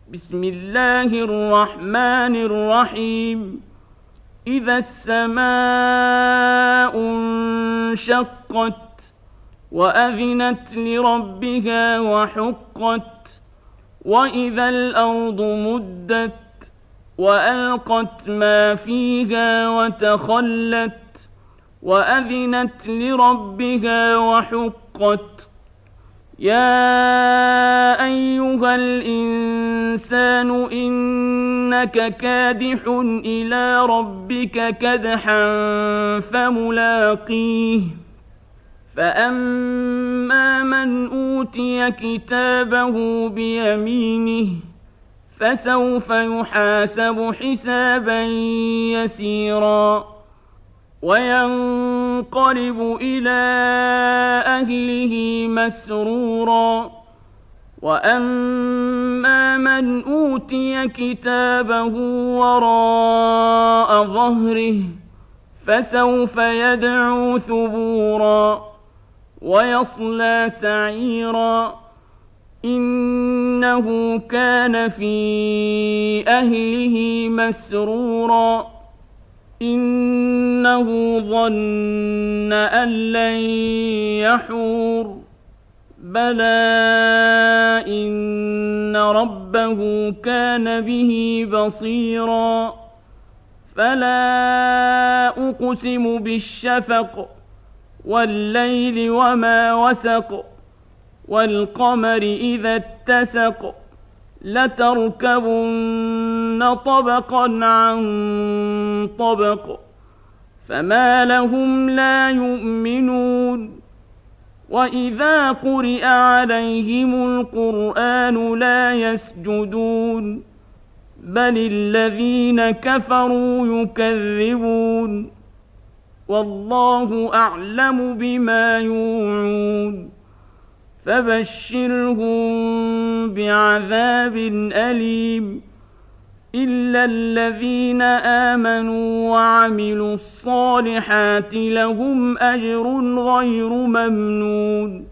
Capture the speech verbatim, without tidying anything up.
بسم الله الرحمن الرحيم إذا السماء انشقت وأذنت لربها وحقت وإذا الأرض مدت وألقت ما فيها وتخلت وأذنت لربها وحقت يا أيها الإنسان إنك كادح إلى ربك كدحا فملاقيه فأما من أوتي كتابه بيمينه فسوف يحاسب حسابا يسيرا وينقلب إلى أهله مسرورا وأما من أوتي كتابه وراء ظهره فسوف يدعو ثبورا ويصلى سعيرا إنه كان في أهله مسرورا إنه ظن أن لن يحور بلى إن ربه كان به بصيرا فلا أقسم بالشفق والليل وما وسق والقمر إذا اتسق لتركبن طبقا عن طبق فما لهم لا يؤمنون وإذا قرئ عليهم القرآن لا يسجدون بل الذين كفروا يكذبون والله أعلم بما يوعون فبشرهم بعذاب أليم إلا الذين آمنوا وعملوا الصالحات لهم أجر غير ممنون